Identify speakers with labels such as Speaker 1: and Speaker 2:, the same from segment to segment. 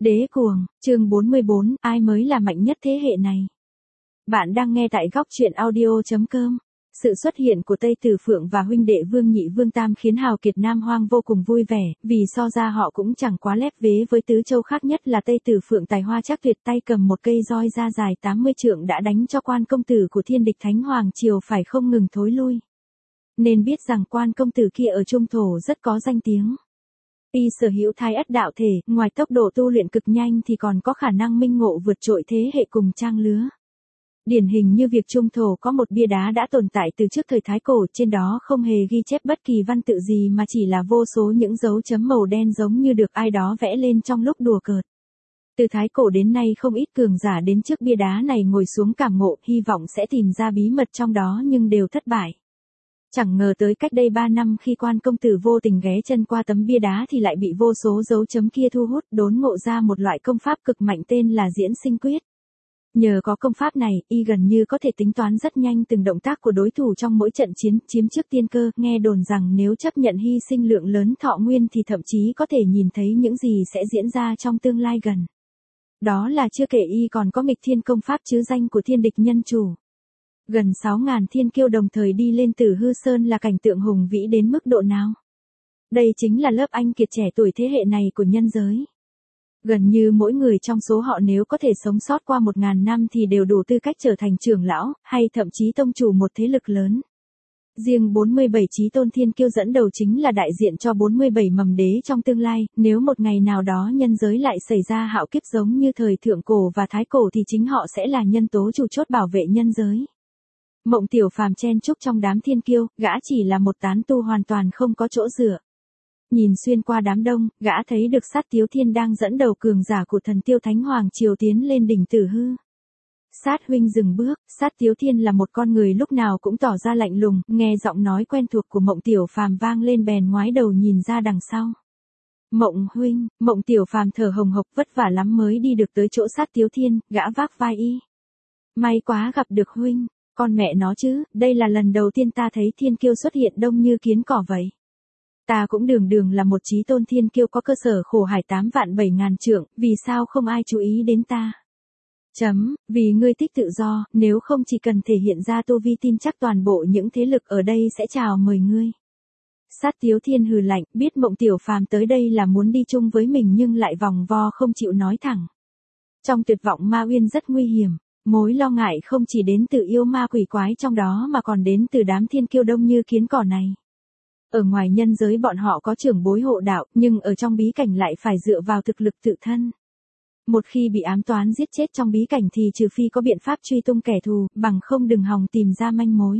Speaker 1: Đế cuồng, chương 44, ai mới là mạnh nhất thế hệ này? Bạn đang nghe tại góc truyện audio.com. Sự xuất hiện của Tây Tử Phượng và huynh đệ Vương Nhị Vương Tam khiến hào kiệt Nam Hoang vô cùng vui vẻ, vì so ra họ cũng chẳng quá lép vế với tứ châu khác, nhất là Tây Tử Phượng tài hoa chắc tuyệt, tay cầm một cây roi da dài 80 trượng đã đánh cho quan công tử của Thiên Địch Thánh Hoàng Triều phải không ngừng thối lui. Nên biết rằng quan công tử kia ở Trung Thổ rất có danh tiếng. Y sở hữu Thái Ất đạo thể, ngoài tốc độ tu luyện cực nhanh thì còn có khả năng minh ngộ vượt trội thế hệ cùng trang lứa. Điển hình như việc Trung Thổ có một bia đá đã tồn tại từ trước thời Thái Cổ, trên đó không hề ghi chép bất kỳ văn tự gì mà chỉ là vô số những dấu chấm màu đen giống như được ai đó vẽ lên trong lúc đùa cợt. Từ Thái Cổ đến nay không ít cường giả đến trước bia đá này ngồi xuống cảm ngộ, hy vọng sẽ tìm ra bí mật trong đó nhưng đều thất bại. Chẳng ngờ tới cách đây 3 năm khi quan công tử vô tình ghé chân qua tấm bia đá thì lại bị vô số dấu chấm kia thu hút, đốn ngộ ra một loại công pháp cực mạnh tên là Diễn Sinh Quyết. Nhờ có công pháp này, y gần như có thể tính toán rất nhanh từng động tác của đối thủ trong mỗi trận chiến, chiếm trước tiên cơ, nghe đồn rằng nếu chấp nhận hy sinh lượng lớn thọ nguyên thì thậm chí có thể nhìn thấy những gì sẽ diễn ra trong tương lai gần. Đó là chưa kể y còn có nghịch thiên công pháp chứ danh của Thiên Địch Nhân Chủ. Gần 6.000 thiên kiêu đồng thời đi lên Tử Hư Sơn là cảnh tượng hùng vĩ đến mức độ nào? Đây chính là lớp anh kiệt trẻ tuổi thế hệ này của nhân giới. Gần như mỗi người trong số họ nếu có thể sống sót qua 1.000 năm thì đều đủ tư cách trở thành trưởng lão, hay thậm chí tông chủ một thế lực lớn. Riêng 47 chí tôn thiên kiêu dẫn đầu chính là đại diện cho 47 mầm đế trong tương lai, nếu một ngày nào đó nhân giới lại xảy ra hạo kiếp giống như thời Thượng Cổ và Thái Cổ thì chính họ sẽ là nhân tố chủ chốt bảo vệ nhân giới. Mộng Tiểu Phàm chen chúc trong đám thiên kiêu, gã chỉ là một tán tu hoàn toàn không có chỗ dựa. Nhìn xuyên qua đám đông, gã thấy được Sát Tiếu Thiên đang dẫn đầu cường giả của Thần Tiêu Thánh Hoàng Triều tiến lên đỉnh Tử Hư. Sát huynh dừng bước, Sát Tiếu Thiên là một con người lúc nào cũng tỏ ra lạnh lùng, nghe giọng nói quen thuộc của Mộng Tiểu Phàm vang lên bèn ngoái đầu nhìn ra đằng sau. Mộng huynh, Mộng Tiểu Phàm thở hồng hộc vất vả lắm mới đi được tới chỗ Sát Tiếu Thiên, gã vác vai y. May quá gặp được huynh. Con mẹ nó chứ, đây là lần đầu tiên ta thấy thiên kiêu xuất hiện đông như kiến cỏ vậy. Ta cũng đường là một chí tôn thiên kiêu có cơ sở khổ hải 8 vạn 7 ngàn trượng, vì sao không ai chú ý đến ta? Vì ngươi thích tự do, nếu không chỉ cần thể hiện ra tu vi tin chắc toàn bộ những thế lực ở đây sẽ chào mời ngươi. Sát Tiếu Thiên hừ lạnh, biết Mộng Tiểu Phàm tới đây là muốn đi chung với mình nhưng lại vòng vo không chịu nói thẳng. Trong tuyệt vọng ma uyên rất nguy hiểm. Mối lo ngại không chỉ đến từ yêu ma quỷ quái trong đó mà còn đến từ đám thiên kiêu đông như kiến cỏ này. Ở ngoài nhân giới bọn họ có trưởng bối hộ đạo, nhưng ở trong bí cảnh lại phải dựa vào thực lực tự thân. Một khi bị ám toán giết chết trong bí cảnh thì trừ phi có biện pháp truy tung kẻ thù, bằng không đừng hòng tìm ra manh mối.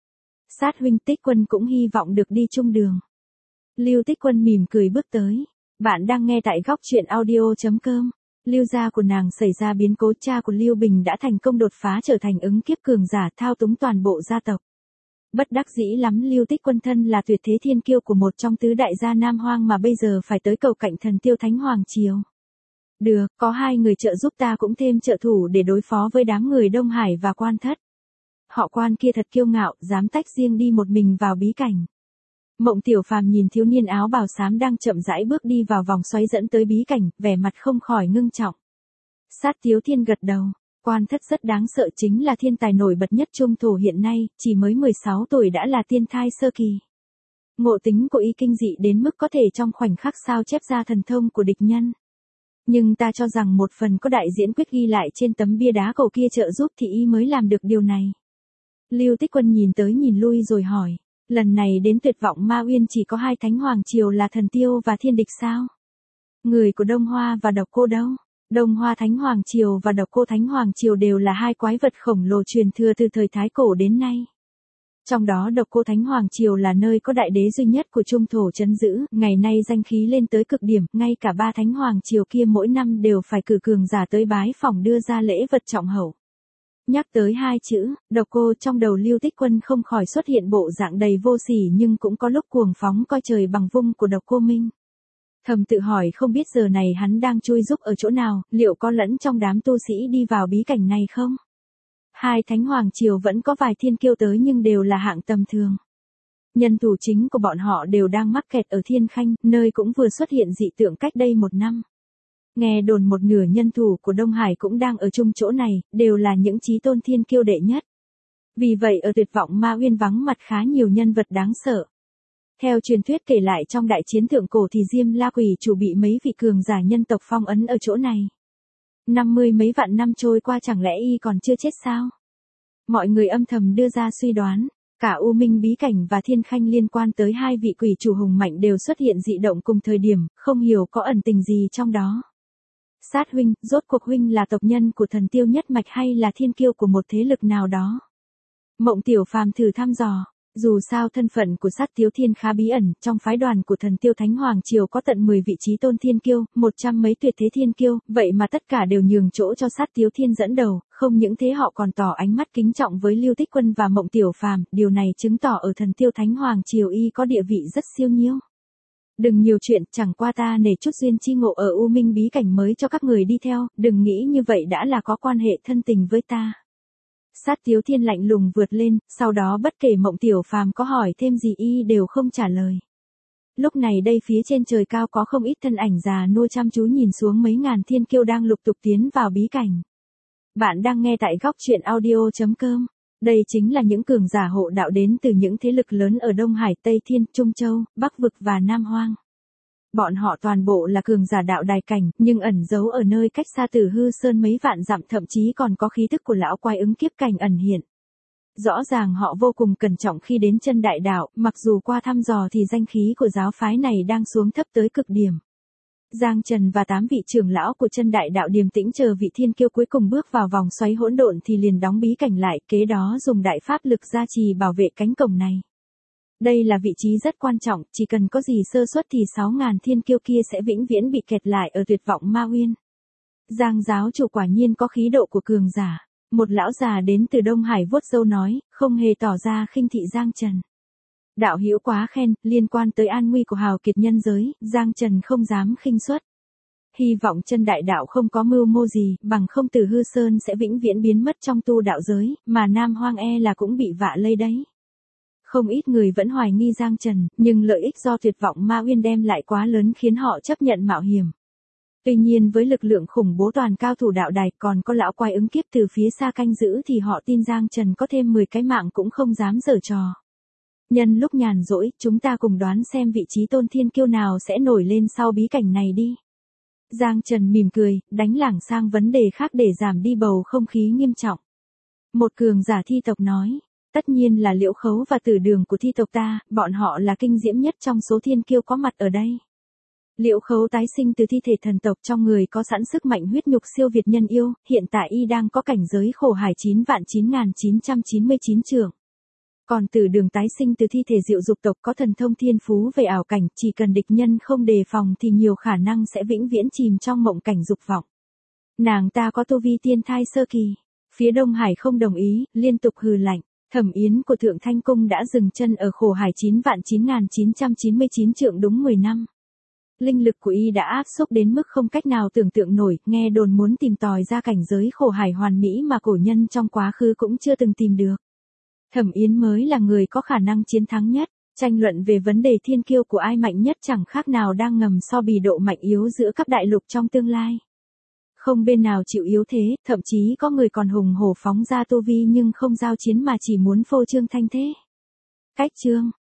Speaker 1: Sát huynh Tích Quân cũng hy vọng được đi chung đường. Lưu Tích Quân mỉm cười bước tới. Bạn đang nghe tại góc truyện audio.com. Lưu gia của nàng xảy ra biến cố, cha của Lưu Bình đã thành công đột phá trở thành ứng kiếp cường giả thao túng toàn bộ gia tộc. Bất đắc dĩ lắm Lưu Tích Quân thân là tuyệt thế thiên kiêu của một trong tứ đại gia Nam Hoang mà bây giờ phải tới cầu cạnh Thần Tiêu Thánh Hoàng Triều. Được, có hai người trợ giúp ta cũng thêm trợ thủ để đối phó với đám người Đông Hải và Quan Thất. Họ Quan kia thật kiêu ngạo, dám tách riêng đi một mình vào bí cảnh. Mộng Tiểu Phàm nhìn thiếu niên áo bào xám đang chậm rãi bước đi vào vòng xoáy dẫn tới bí cảnh, vẻ mặt không khỏi ngưng trọng. Sát Tiếu Thiên gật đầu, Quan Thất rất đáng sợ, chính là thiên tài nổi bật nhất Trung Thổ hiện nay, chỉ mới 16 tuổi đã là tiên thai sơ kỳ. Ngộ tính của y kinh dị đến mức có thể trong khoảnh khắc sao chép ra thần thông của địch nhân. Nhưng ta cho rằng một phần có đại diễn quyết ghi lại trên tấm bia đá cổ kia trợ giúp thì y mới làm được điều này. Lưu Tích Quân nhìn tới nhìn lui rồi hỏi. Lần này đến tuyệt vọng ma uyên chỉ có hai thánh hoàng triều là Thần Tiêu và Thiên Địch sao? Người của Đông Hoa và Độc Cô đâu? Đông Hoa Thánh Hoàng Triều và Độc Cô Thánh Hoàng Triều đều là hai quái vật khổng lồ truyền thừa từ thời Thái Cổ đến nay. Trong đó Độc Cô Thánh Hoàng Triều là nơi có đại đế duy nhất của Trung Thổ trấn giữ, ngày nay danh khí lên tới cực điểm, ngay cả ba Thánh Hoàng Triều kia mỗi năm đều phải cử cường giả tới bái phỏng đưa ra lễ vật trọng hậu. Nhắc tới hai chữ, Độc Cô trong đầu Lưu Tích Quân không khỏi xuất hiện bộ dạng đầy vô sỉ nhưng cũng có lúc cuồng phóng coi trời bằng vung của Độc Cô Minh. Thầm tự hỏi không biết giờ này hắn đang chui rúc ở chỗ nào, liệu có lẫn trong đám tu sĩ đi vào bí cảnh này không? Hai Thánh Hoàng Triều vẫn có vài thiên kiêu tới nhưng đều là hạng tầm thường. Nhân thủ chính của bọn họ đều đang mắc kẹt ở Thiên Khanh, nơi cũng vừa xuất hiện dị tượng cách đây 1 năm. Nghe đồn một nửa nhân thủ của Đông Hải cũng đang ở chung chỗ này, đều là những chí tôn thiên kiêu đệ nhất. Vì vậy ở Tuyệt vọng Ma Uyên vắng mặt khá nhiều nhân vật đáng sợ. Theo truyền thuyết kể lại trong đại chiến thượng cổ thì Diêm La Quỷ chủ bị mấy vị cường giả nhân tộc phong ấn ở chỗ này. 50 mấy vạn năm trôi qua chẳng lẽ y còn chưa chết sao? Mọi người âm thầm đưa ra suy đoán, cả U Minh Bí Cảnh và Thiên Khanh liên quan tới hai vị quỷ chủ hùng mạnh đều xuất hiện dị động cùng thời điểm, không hiểu có ẩn tình gì trong đó. Sát huynh, rốt cuộc huynh là tộc nhân của thần tiêu nhất mạch hay là thiên kiêu của một thế lực nào đó? Mộng Tiểu Phàm thử thăm dò. Dù sao thân phận của Sát Tiếu Thiên khá bí ẩn, trong phái đoàn của thần tiêu Thánh Hoàng Triều có tận 10 vị trí tôn thiên kiêu, 100 mấy tuyệt thế thiên kiêu, vậy mà tất cả đều nhường chỗ cho Sát Tiếu Thiên dẫn đầu, không những thế họ còn tỏ ánh mắt kính trọng với Lưu Tích Quân và Mộng Tiểu Phàm, điều này chứng tỏ ở thần tiêu Thánh Hoàng Triều y có địa vị rất siêu nhiêu. Đừng nhiều chuyện, chẳng qua ta nể chút duyên chi ngộ ở U Minh Bí Cảnh mới cho các người đi theo, đừng nghĩ như vậy đã là có quan hệ thân tình với ta. Sát Tiếu Thiên lạnh lùng vượt lên, sau đó bất kể Mộng Tiểu Phàm có hỏi thêm gì y đều không trả lời. Lúc này đây phía trên trời cao có không ít thân ảnh già nua chăm chú nhìn xuống mấy ngàn thiên kiêu đang lục tục tiến vào bí cảnh. Bạn đang nghe tại góc truyện audio.com. Đây chính là những cường giả hộ đạo đến từ những thế lực lớn ở Đông Hải, Tây Thiên, Trung Châu, Bắc Vực và Nam Hoang. Bọn họ toàn bộ là cường giả đạo đài cảnh, nhưng ẩn giấu ở nơi cách xa Tử Hư Sơn mấy vạn dặm, thậm chí còn có khí thức của lão quái ứng kiếp cảnh ẩn hiện. Rõ ràng họ vô cùng cẩn trọng khi đến chân đại đạo, mặc dù qua thăm dò thì danh khí của giáo phái này đang xuống thấp tới cực điểm. Giang Trần và 8 vị trưởng lão của chân đại đạo điềm tĩnh chờ vị thiên kiêu cuối cùng bước vào vòng xoáy hỗn độn thì liền đóng bí cảnh lại, kế đó dùng đại pháp lực gia trì bảo vệ cánh cổng này. Đây là vị trí rất quan trọng, chỉ cần có gì sơ suất thì 6.000 thiên kiêu kia sẽ vĩnh viễn bị kẹt lại ở Tuyệt vọng Ma Uyên. Giang giáo chủ quả nhiên có khí độ của cường giả. Một lão già đến từ Đông Hải vuốt râu nói, không hề tỏ ra khinh thị Giang Trần. Đạo hữu quá khen, liên quan tới an nguy của hào kiệt nhân giới, Giang Trần không dám khinh suất. Hy vọng chân đại đạo không có mưu mô gì, bằng không Tử Hư Sơn sẽ vĩnh viễn biến mất trong tu đạo giới, mà Nam Hoang e là cũng bị vạ lây đấy. Không ít người vẫn hoài nghi Giang Trần, nhưng lợi ích do Tuyệt vọng Ma Uyên đem lại quá lớn khiến họ chấp nhận mạo hiểm. Tuy nhiên với lực lượng khủng bố toàn cao thủ đạo đài còn có lão quái ứng kiếp từ phía xa canh giữ thì họ tin Giang Trần có thêm 10 cái mạng cũng không dám giở trò. Nhân lúc nhàn rỗi, chúng ta cùng đoán xem vị trí tôn thiên kiêu nào sẽ nổi lên sau bí cảnh này đi. Giang Trần mỉm cười, đánh lảng sang vấn đề khác để giảm đi bầu không khí nghiêm trọng. Một cường giả thi tộc nói, tất nhiên là Liễu Khấu và Tử Đường của thi tộc ta, bọn họ là kinh diễm nhất trong số thiên kiêu có mặt ở đây. Liễu Khấu tái sinh từ thi thể thần tộc, trong người có sẵn sức mạnh huyết nhục siêu việt nhân yêu, hiện tại y đang có cảnh giới khổ hải 9.999 trượng. Còn Tử Đường tái sinh từ thi thể diệu dục tộc có thần thông thiên phú về ảo cảnh, chỉ cần địch nhân không đề phòng thì nhiều khả năng sẽ vĩnh viễn chìm trong mộng cảnh dục vọng. Nàng ta có tu vi tiên thai sơ kỳ. Phía Đông Hải không đồng ý, liên tục hừ lạnh. Thẩm Yến của Thượng Thanh Cung đã dừng chân ở khổ hải 9.999 trượng đúng 10 năm. Linh lực của y đã áp xúc đến mức không cách nào tưởng tượng nổi, nghe đồn muốn tìm tòi ra cảnh giới khổ hải hoàn mỹ mà cổ nhân trong quá khứ cũng chưa từng tìm được. Thẩm Yến mới là người có khả năng chiến thắng nhất, tranh luận về vấn đề thiên kiêu của ai mạnh nhất chẳng khác nào đang ngầm so bì độ mạnh yếu giữa các đại lục trong tương lai. Không bên nào chịu yếu thế, thậm chí có người còn hùng hổ phóng ra tu vi nhưng không giao chiến mà chỉ muốn phô trương thanh thế. Cách chương